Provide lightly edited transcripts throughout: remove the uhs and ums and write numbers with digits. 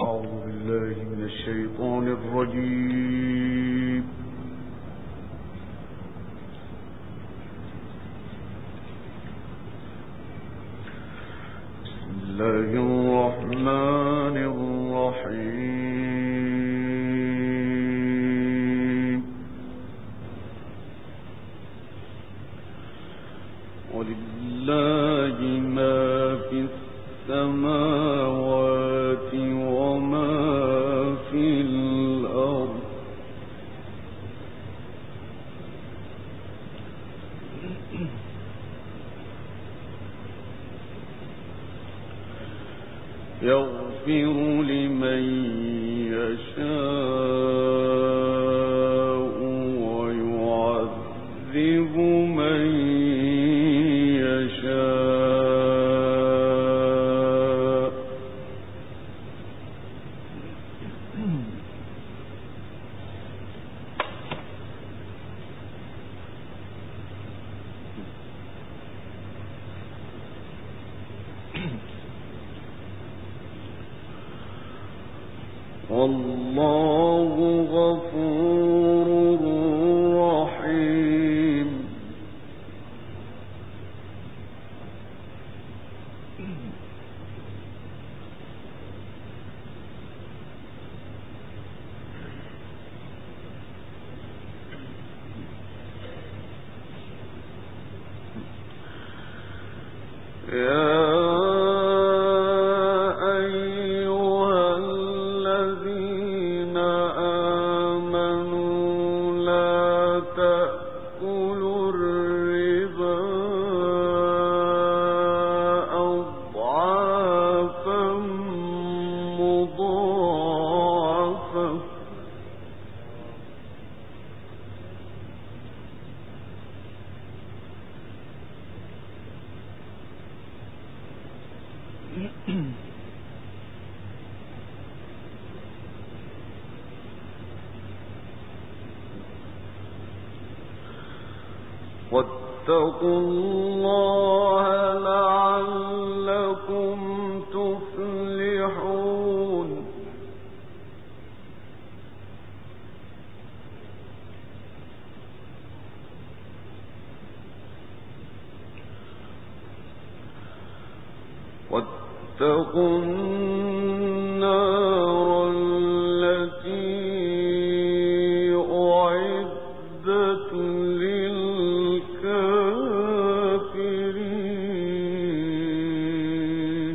أعوذ بالله من الشيطان الرجيم. بسم الله الرحمن الرحيم. ولله ما في السماوات وما في الأرض. يغفر لمن يشاء ويعذب من يشاء. والله غفور رحيم. واتقوا الله لعلكم تفلحون. واتقوا النار التي أعدت للكافرين.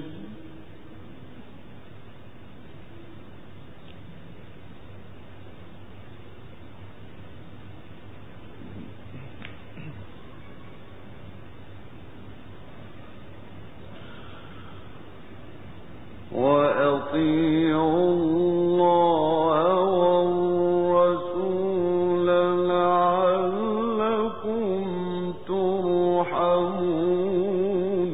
وأطيعوا الله والرسول لعلكم ترحمون.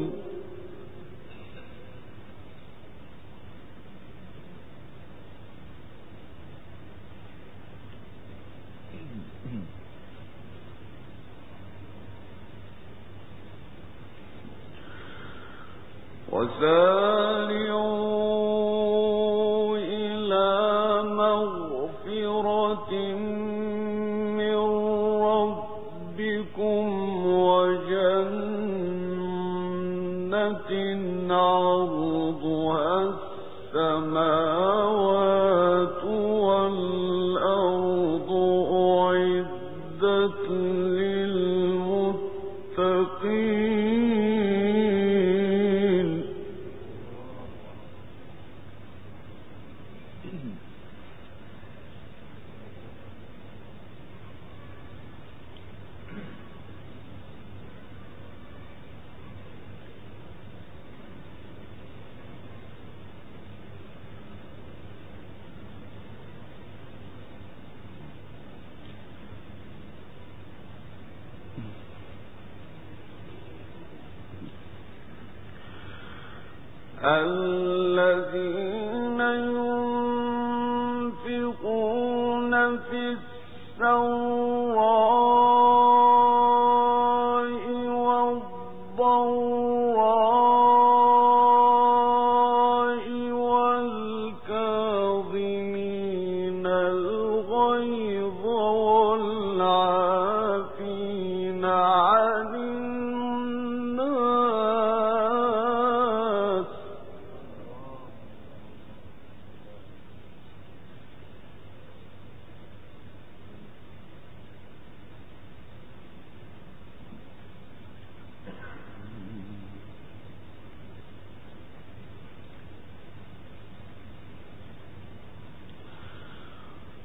وسارعوا إلى مغفرة من ربكم وجنة عرضها السماوات والأرض أعدت للمتقين. الذين ينفقون في السراء والضراء والكاظمين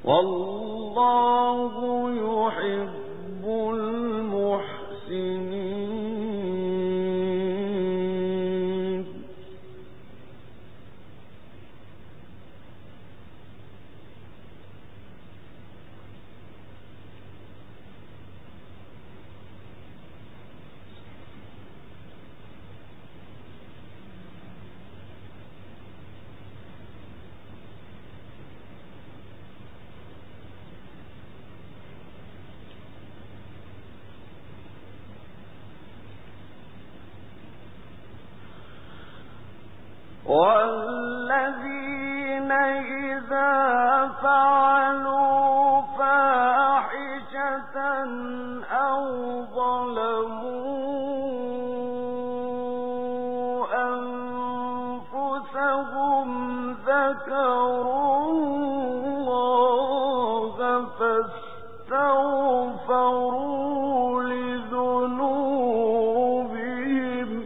والله يحب المحسنين. والذين إذا فعلوا فاحشة أو ظلموا أنفسهم ذكروا الله فاستغفروا لذنوبهم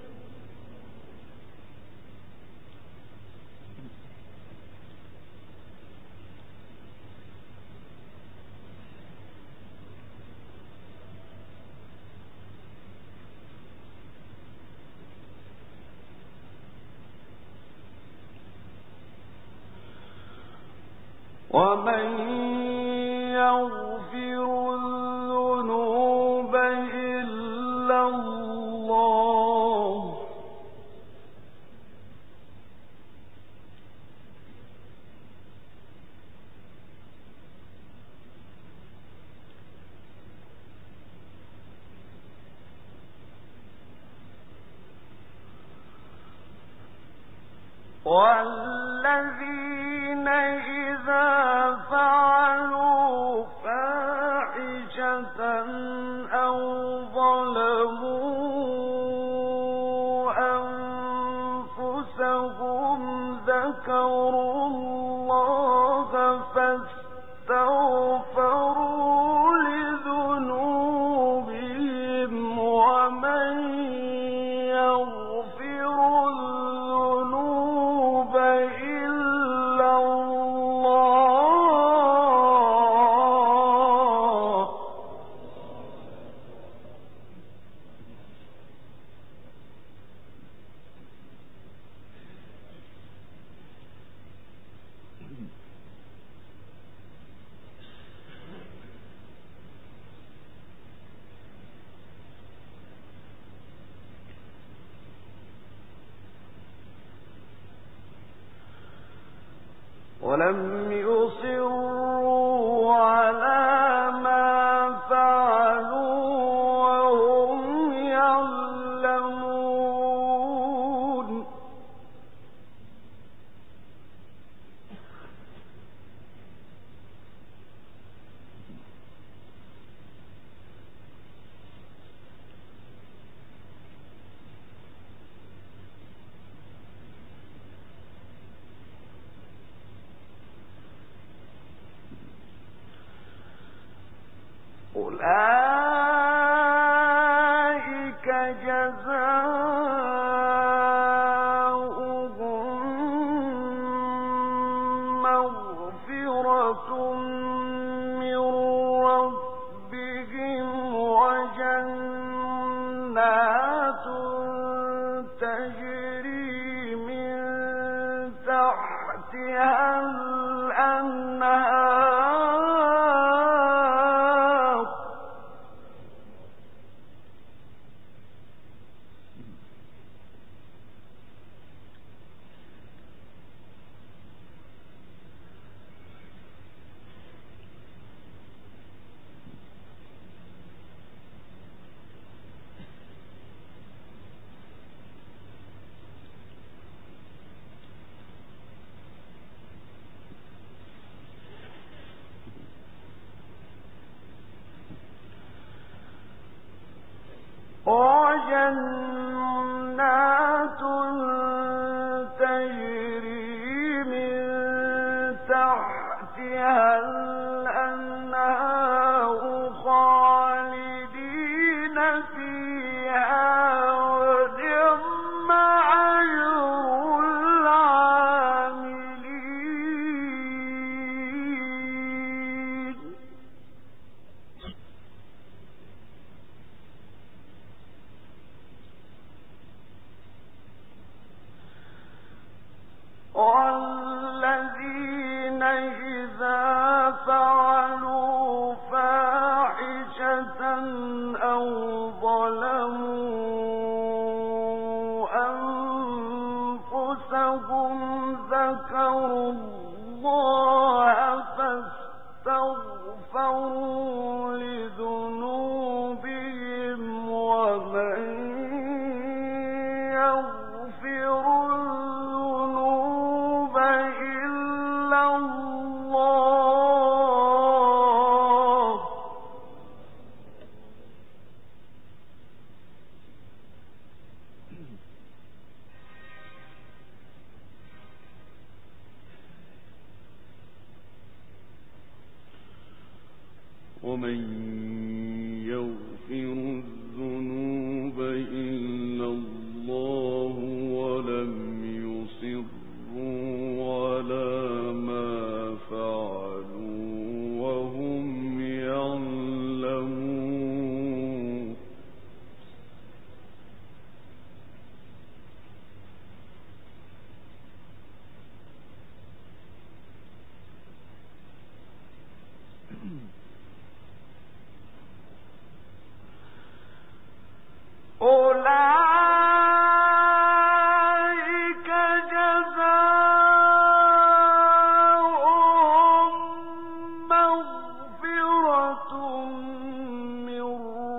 ومن يغفر الذنوب إلا الله والذين إذا فعلوا فاحشة أو ظلموا أنفسهم ذكروا الله فاستغفروا لذنوبهم ومن يغفر الذنوب إلا الله ولم يصروا على ما فعلوا وهم يعلمون أولئك جزاؤهم مغفرة من ربهم وجنات تجري من تحتها الأنهار وجنات تجري من تحتها الأنهار خالدين فيها ونعم أجر العاملين ومن يغفر الذنوب إلا الله ولم يصروا على ما فعلوا وهم يعلمون أولئك جزاؤهم مغفرة من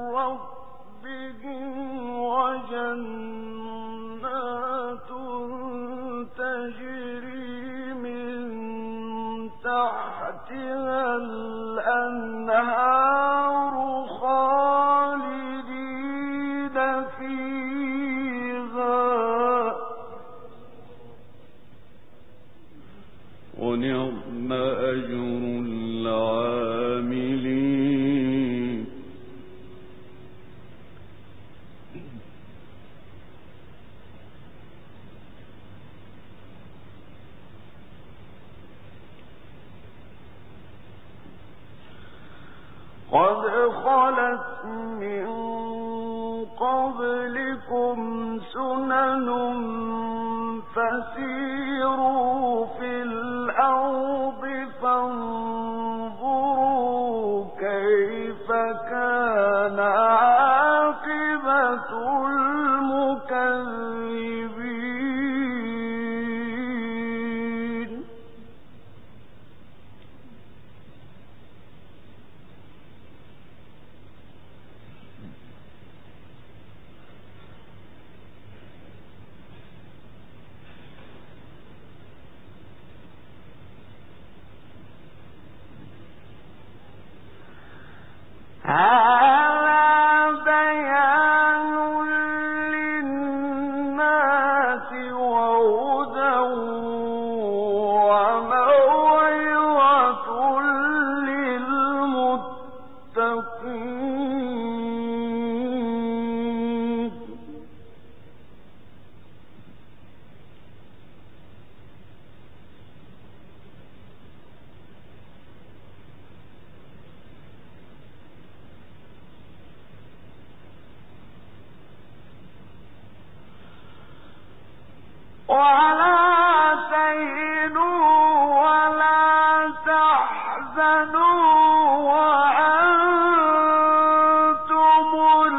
ربهم وجنات تجري من تحتها الأنهار خالدين فيها ونعم أجر العاملين قد خلت من قبلكم سنن فسيروا في الأرض فانظروا كيف كان عاقبة المكذبين هذا بيان للناس وهدى وموعظة للمتقين ولا تهنوا ولا تحزنوا وأنتم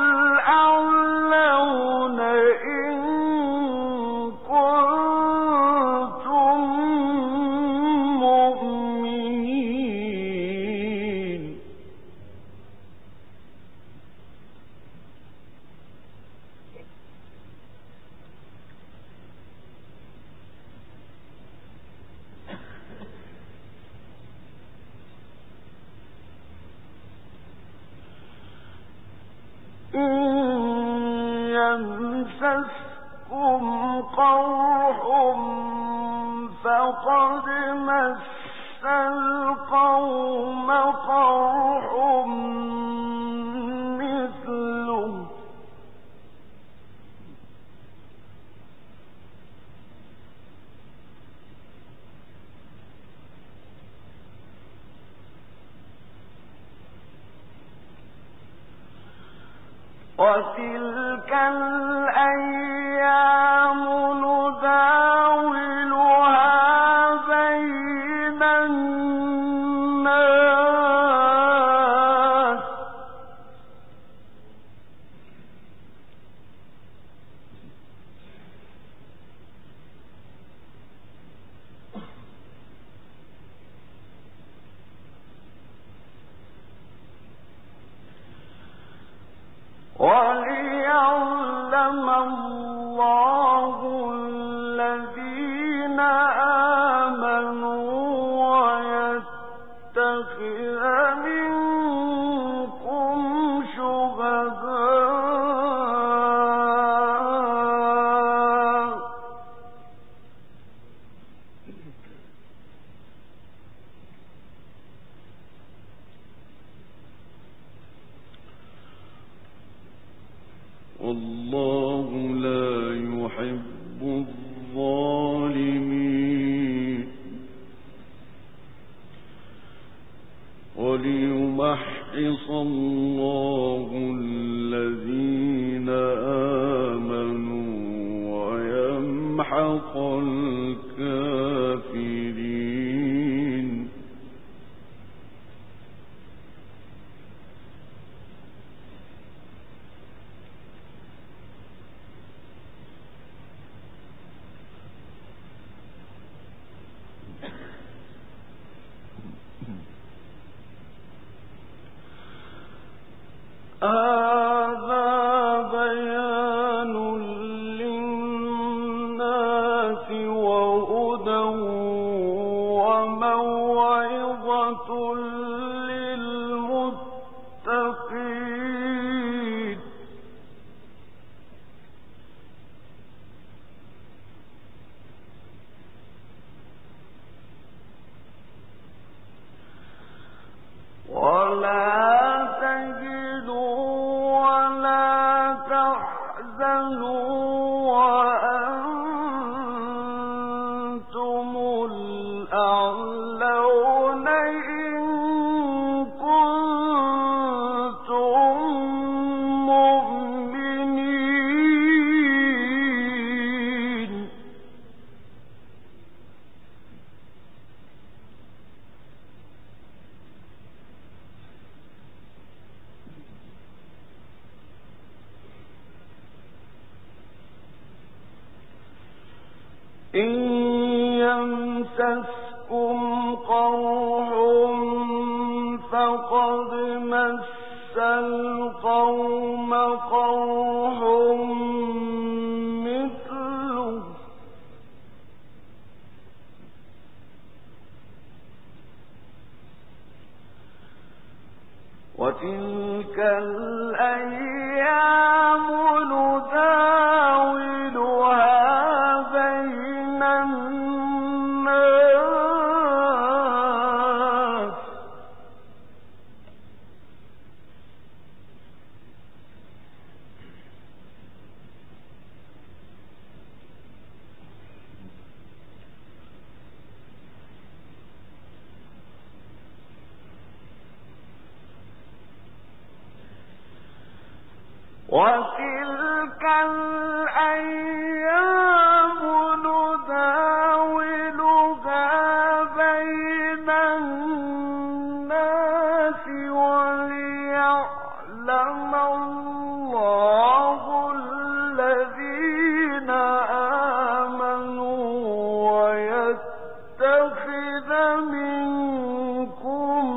الأعلون إن كنتم مؤمنين يمسسكم قرح فقد مس القوم قرح مثله وتلك الأيام نداولها بين الناس وليعلم الله ليمحص الله الذين آمنوا ويمحق الكافرين. هذا بيان للناس وهدى وموعظة للمتقين. ولا وأنتم الأعلون إن كنتم مؤمنين. إن يمسسكم قرح فقد مس القوم قرح مثله وتلك الأيام نداولها بين الناس. وتلك الأيام نداولها بين الناس وليعلم الله الذين آمنوا ويتخذ منكم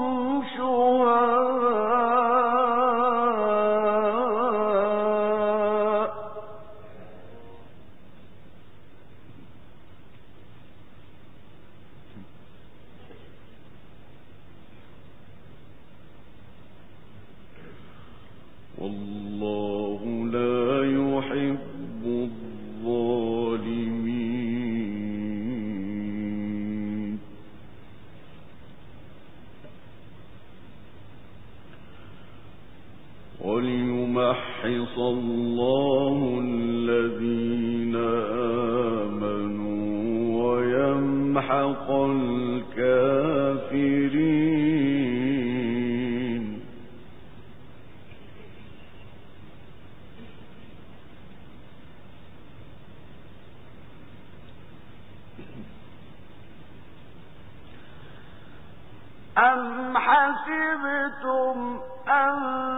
شهداء. والله لا يحب الظالمين. وليمحص الله الذين آمنوا ويمحق الكافرين. أم حسبتم أن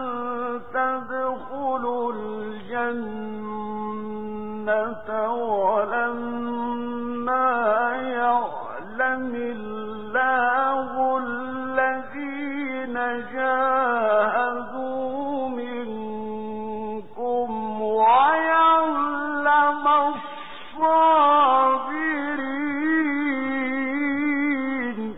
تدخلوا الجنة ولما يعلم الله الذين جاهدوا منكم ويعلم الصابرين.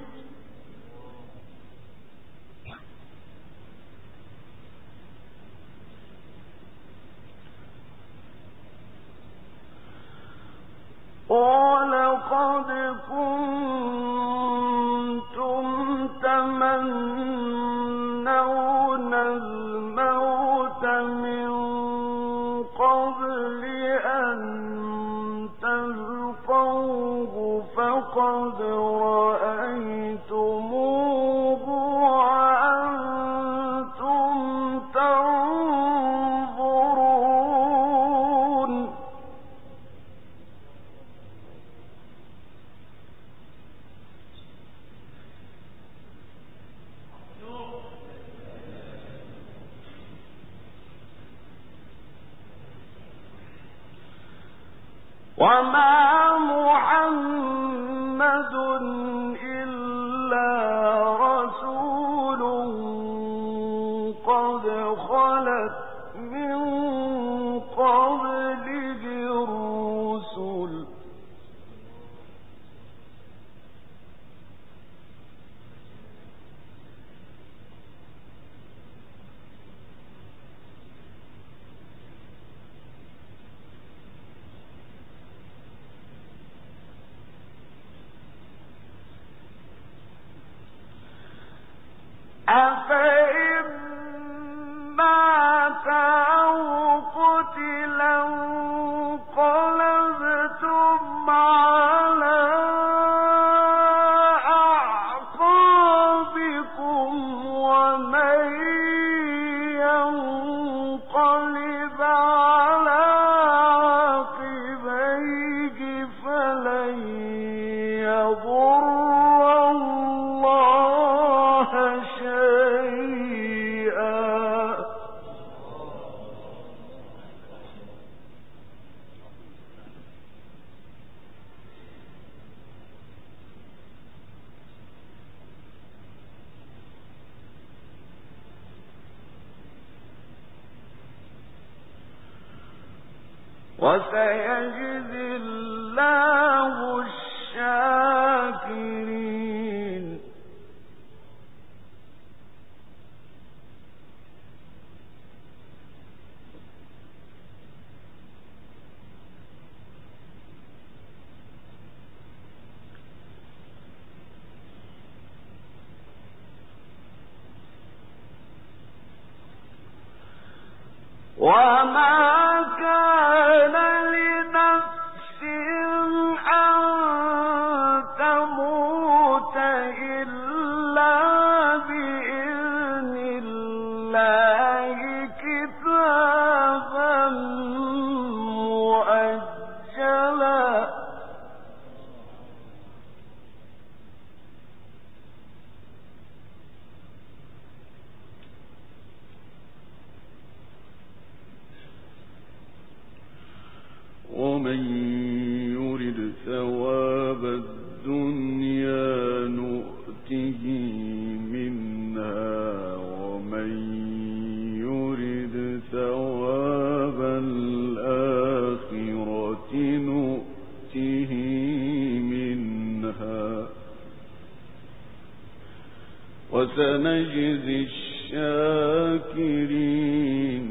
وسيجزي الله الشاكرين. وما كان لنفس أن تموت إلا بإذن الله كتابا مؤجلا. ومن يرد ثواب الدنيا نؤته منها ومن يرد ثواب الآخرة نؤته منها وسنجزي الشاكرين.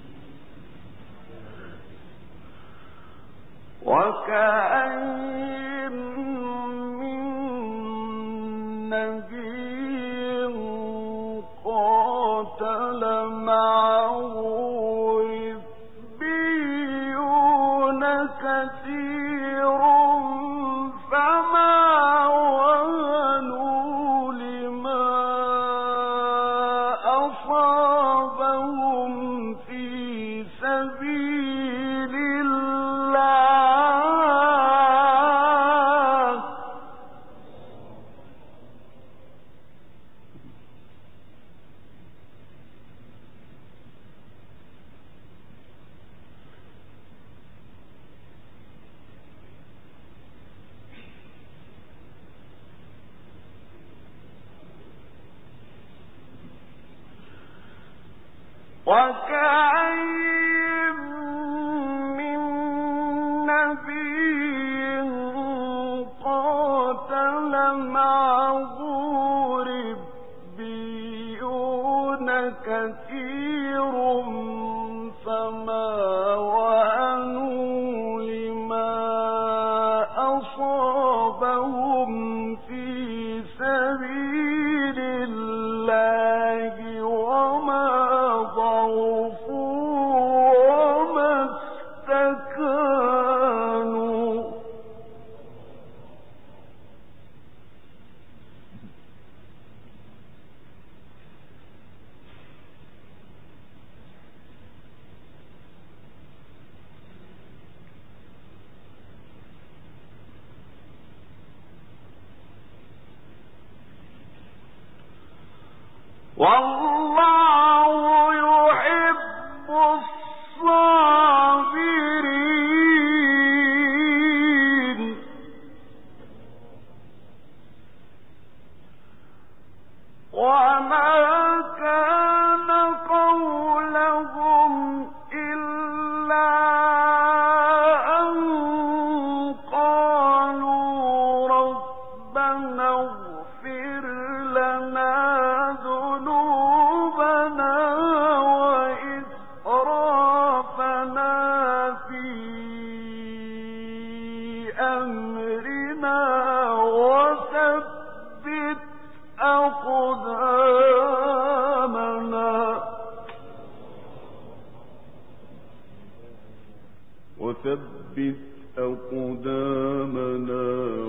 وكأين من نبي قاتل معه ربيون كثير فما وهنوا لما أصابهم في سبيل الله وكأين من نبي قاتل معه ربيون كثير فما وهنوا لما أصابهم في سبيل الله وما ضعفوا وما استكانوا. والله يحب الصابرين. وما كان قولهم إلا أن قالوا ربنا اغفر لنا ذنوبنا وإسرافنا في أمرنا وثبت أقدامنا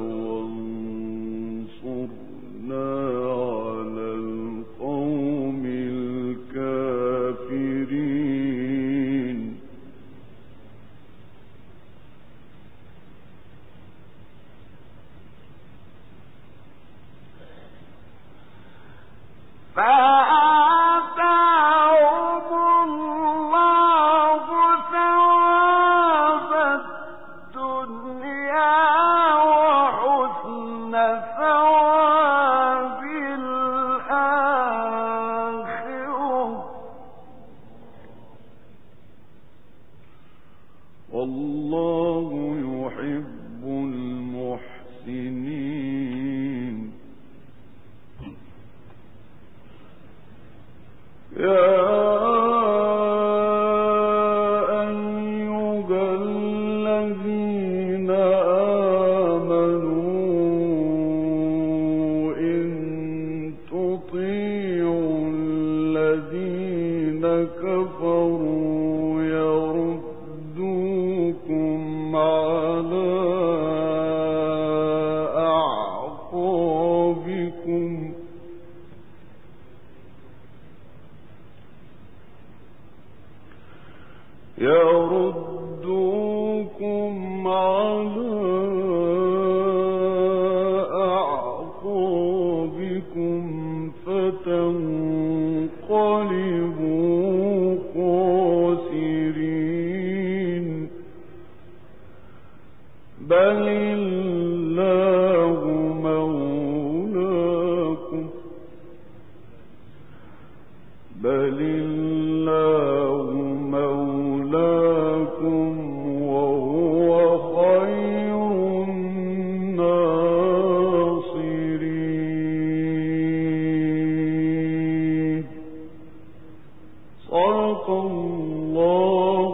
وانصرنا على القوم الكافرين فآتاهم الله ثواب الدنيا وحسن ثواب الآخرة والله يحب المحسنين يا أيها الذين آمنوا إن تطيعوا الذين كفروا يردوكم على أعقابكم فتنقلبوا خاسرين بل الله مولاكم وهو خير الناصرين صدق الله